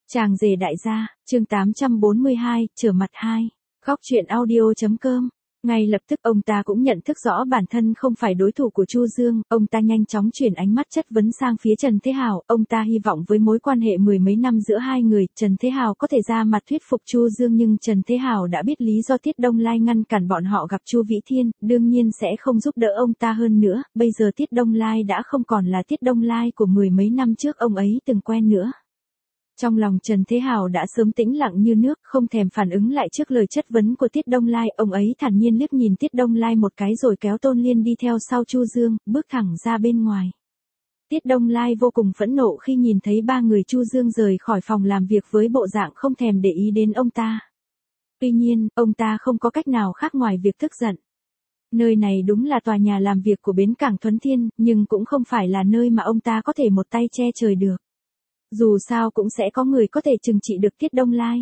Chàng rể đại gia, chương 842, trở mặt 2. Góc truyện audio.com. Ngay lập tức ông ta cũng nhận thức rõ bản thân không phải đối thủ của Chu Dương, ông ta nhanh chóng chuyển ánh mắt chất vấn sang phía Trần Thế Hào, ông ta hy vọng với mối quan hệ mười mấy năm giữa hai người, Trần Thế Hào có thể ra mặt thuyết phục Chu Dương, nhưng Trần Thế Hào đã biết lý do Tiết Đông Lai ngăn cản bọn họ gặp Chu Vĩ Thiên, đương nhiên sẽ không giúp đỡ ông ta hơn nữa, bây giờ Tiết Đông Lai đã không còn là Tiết Đông Lai của mười mấy năm trước ông ấy từng quen nữa. Trong lòng Trần Thế Hào đã sớm tĩnh lặng như nước, không thèm phản ứng lại trước lời chất vấn của Tiết Đông Lai, ông ấy thản nhiên liếc nhìn Tiết Đông Lai một cái rồi kéo Tôn Liên đi theo sau Chu Dương, bước thẳng ra bên ngoài. Tiết Đông Lai vô cùng phẫn nộ khi nhìn thấy ba người Chu Dương rời khỏi phòng làm việc với bộ dạng không thèm để ý đến ông ta. Tuy nhiên, ông ta không có cách nào khác ngoài việc tức giận. Nơi này đúng là tòa nhà làm việc của bến cảng Thuấn Thiên, nhưng cũng không phải là nơi mà ông ta có thể một tay che trời được. Dù sao cũng sẽ có người có thể trừng trị được Tiết Đông Lai.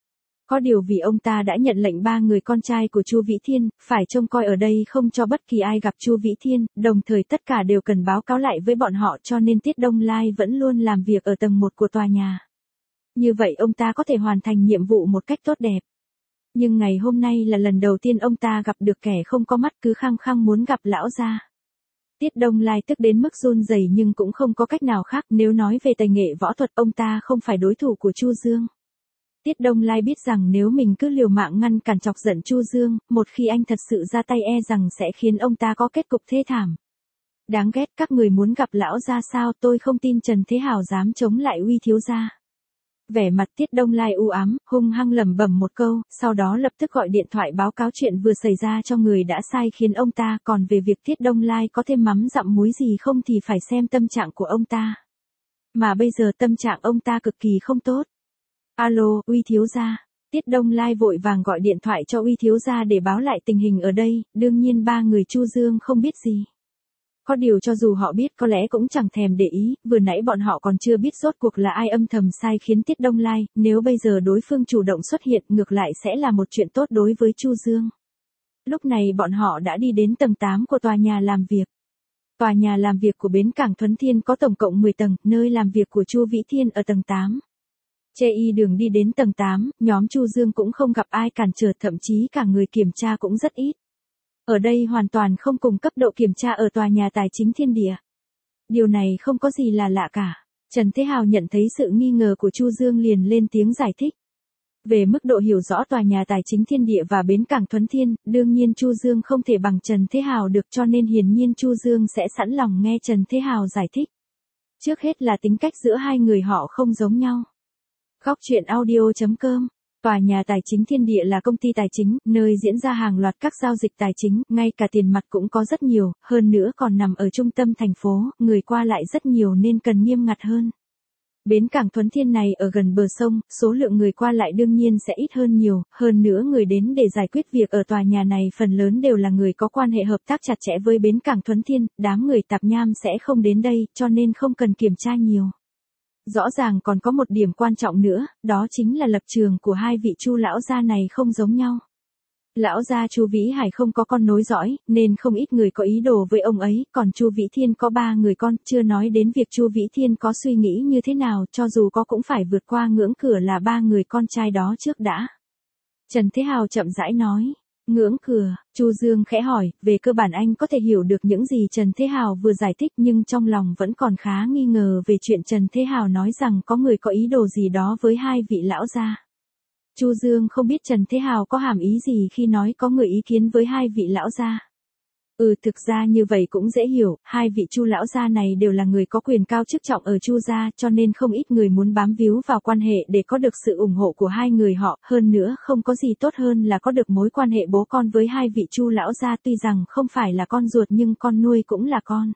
Có điều vì ông ta đã nhận lệnh ba người con trai của Chu Vĩ Thiên, phải trông coi ở đây không cho bất kỳ ai gặp Chu Vĩ Thiên, đồng thời tất cả đều cần báo cáo lại với bọn họ, cho nên Tiết Đông Lai vẫn luôn làm việc ở tầng 1 của tòa nhà. Như vậy ông ta có thể hoàn thành nhiệm vụ một cách tốt đẹp. Nhưng ngày hôm nay là lần đầu tiên ông ta gặp được kẻ không có mắt, cứ khăng khăng muốn gặp lão gia. Tiết Đông Lai tức đến mức run rẩy nhưng cũng không có cách nào khác, nếu nói về tài nghệ võ thuật ông ta không phải đối thủ của Chu Dương. Tiết Đông Lai biết rằng nếu mình cứ liều mạng ngăn cản chọc giận Chu Dương, một khi anh thật sự ra tay e rằng sẽ khiến ông ta có kết cục thê thảm. Đáng ghét, các người muốn gặp lão gia sao? Tôi không tin Trần Thế Hào dám chống lại uy thiếu gia. Vẻ mặt Tiết Đông Lai u ám, hung hăng lẩm bẩm một câu, sau đó lập tức gọi điện thoại báo cáo chuyện vừa xảy ra cho người đã sai khiến ông ta, còn về việc Tiết Đông Lai có thêm mắm dặm muối gì không thì phải xem tâm trạng của ông ta. Mà bây giờ tâm trạng ông ta cực kỳ không tốt. Alo, uy thiếu gia. Tiết Đông Lai vội vàng gọi điện thoại cho uy thiếu gia để báo lại tình hình ở đây, đương nhiên ba người Chu Dương không biết gì. Có điều cho dù họ biết có lẽ cũng chẳng thèm để ý, vừa nãy bọn họ còn chưa biết rốt cuộc là ai âm thầm sai khiến Tiết Đông Lai, nếu bây giờ đối phương chủ động xuất hiện ngược lại sẽ là một chuyện tốt đối với Chu Dương. Lúc này bọn họ đã đi đến tầng 8 của tòa nhà làm việc. Tòa nhà làm việc của bến cảng Thuấn Thiên có tổng cộng 10 tầng, nơi làm việc của Chu Vĩ Thiên ở tầng 8. Chê y đường đi đến tầng 8, nhóm Chu Dương cũng không gặp ai cản trở, thậm chí cả người kiểm tra cũng rất ít. Ở đây hoàn toàn không cùng cấp độ kiểm tra ở tòa nhà tài chính Thiên Địa. Điều này không có gì là lạ cả. Trần Thế Hào nhận thấy sự nghi ngờ của Chu Dương liền lên tiếng giải thích. Về mức độ hiểu rõ tòa nhà tài chính Thiên Địa và bến cảng Thuấn Thiên, đương nhiên Chu Dương không thể bằng Trần Thế Hào được, cho nên hiển nhiên Chu Dương sẽ sẵn lòng nghe Trần Thế Hào giải thích. Trước hết là tính cách giữa hai người họ không giống nhau. Góc truyện audio.com. Tòa nhà tài chính Thiên Địa là công ty tài chính, nơi diễn ra hàng loạt các giao dịch tài chính, ngay cả tiền mặt cũng có rất nhiều, hơn nữa còn nằm ở trung tâm thành phố, người qua lại rất nhiều nên cần nghiêm ngặt hơn. Bến cảng Thuấn Thiên này ở gần bờ sông, số lượng người qua lại đương nhiên sẽ ít hơn nhiều, hơn nữa người đến để giải quyết việc ở tòa nhà này phần lớn đều là người có quan hệ hợp tác chặt chẽ với bến cảng Thuấn Thiên, đám người tạp nham sẽ không đến đây, cho nên không cần kiểm tra nhiều. Rõ ràng còn có một điểm quan trọng nữa, đó chính là lập trường của hai vị Chu lão gia này không giống nhau. Lão gia Chu Vĩ Hải không có con nối dõi, nên không ít người có ý đồ với ông ấy, còn Chu Vĩ Thiên có 3 người con, chưa nói đến việc Chu Vĩ Thiên có suy nghĩ như thế nào, cho dù có cũng phải vượt qua ngưỡng cửa là 3 người con trai đó trước đã. Trần Thế Hào chậm rãi nói. Ngưỡng cửa, Chu Dương khẽ hỏi, về cơ bản anh có thể hiểu được những gì Trần Thế Hào vừa giải thích, nhưng trong lòng vẫn còn khá nghi ngờ về chuyện Trần Thế Hào nói rằng có người có ý đồ gì đó với hai vị lão gia. Chu Dương không biết Trần Thế Hào có hàm ý gì khi nói có người ý kiến với hai vị lão gia. Thực ra như vậy cũng dễ hiểu, hai vị Chu lão gia này đều là người có quyền cao chức trọng ở Chu gia, cho nên không ít người muốn bám víu vào quan hệ để có được sự ủng hộ của hai người họ, hơn nữa không có gì tốt hơn là có được mối quan hệ bố con với hai vị Chu lão gia, tuy rằng không phải là con ruột nhưng con nuôi cũng là con.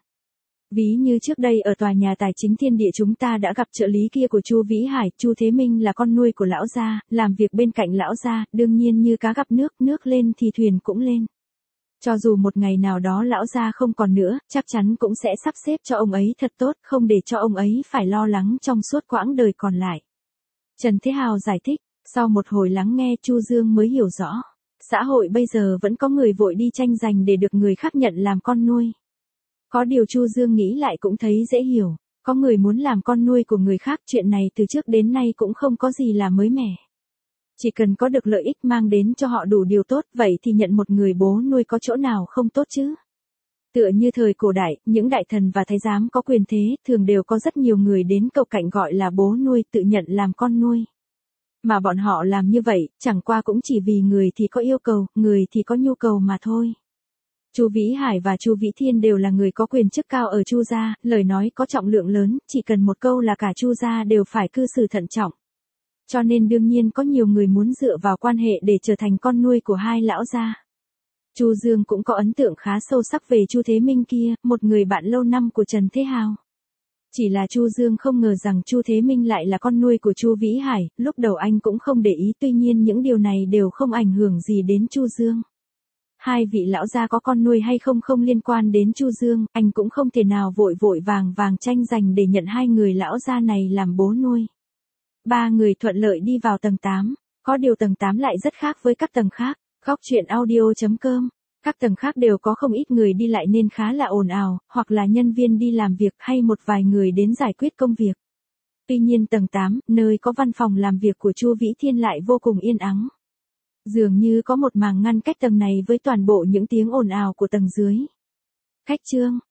Ví như trước đây ở tòa nhà tài chính Thiên Địa chúng ta đã gặp trợ lý kia của Chu Vĩ Hải, Chu Thế Minh là con nuôi của lão gia, làm việc bên cạnh lão gia, đương nhiên như cá gặp nước, nước lên thì thuyền cũng lên. Cho dù một ngày nào đó lão gia không còn nữa, chắc chắn cũng sẽ sắp xếp cho ông ấy thật tốt, không để cho ông ấy phải lo lắng trong suốt quãng đời còn lại. Trần Thế Hào giải thích, sau một hồi lắng nghe Chu Dương mới hiểu rõ. Xã hội bây giờ vẫn có người vội đi tranh giành để được người khác nhận làm con nuôi. Có điều Chu Dương nghĩ lại cũng thấy dễ hiểu. Có người muốn làm con nuôi của người khác, chuyện này từ trước đến nay cũng không có gì là mới mẻ. Chỉ cần có được lợi ích mang đến cho họ đủ điều tốt, vậy thì nhận một người bố nuôi có chỗ nào không tốt chứ? Tựa như thời cổ đại, những đại thần và thái giám có quyền thế, thường đều có rất nhiều người đến cầu cạnh gọi là bố nuôi, tự nhận làm con nuôi. Mà bọn họ làm như vậy, chẳng qua cũng chỉ vì người thì có yêu cầu, người thì có nhu cầu mà thôi. Chu Vĩ Hải và Chu Vĩ Thiên đều là người có quyền chức cao ở Chu gia, lời nói có trọng lượng lớn, chỉ cần một câu là cả Chu gia đều phải cư xử thận trọng. Cho nên đương nhiên có nhiều người muốn dựa vào quan hệ để trở thành con nuôi của hai lão gia. Chu Dương cũng có ấn tượng khá sâu sắc về Chu Thế Minh kia, một người bạn lâu năm của Trần Thế Hào. Chỉ là Chu Dương không ngờ rằng Chu Thế Minh lại là con nuôi của Chu Vĩ Hải, lúc đầu anh cũng không để ý, tuy nhiên những điều này đều không ảnh hưởng gì đến Chu Dương. Hai vị lão gia có con nuôi hay không không liên quan đến Chu Dương, anh cũng không thể nào vội vội vàng tranh giành để nhận hai người lão gia này làm bố nuôi. Ba người thuận lợi đi vào tầng 8, có điều tầng 8 lại rất khác với các tầng khác. Góc truyện audio.com. Các tầng khác đều có không ít người đi lại nên khá là ồn ào, hoặc là nhân viên đi làm việc hay một vài người đến giải quyết công việc. Tuy nhiên tầng 8, nơi có văn phòng làm việc của Chu Vĩ Thiên lại vô cùng yên ắng. Dường như có một màng ngăn cách tầng này với toàn bộ những tiếng ồn ào của tầng dưới. Khách trương,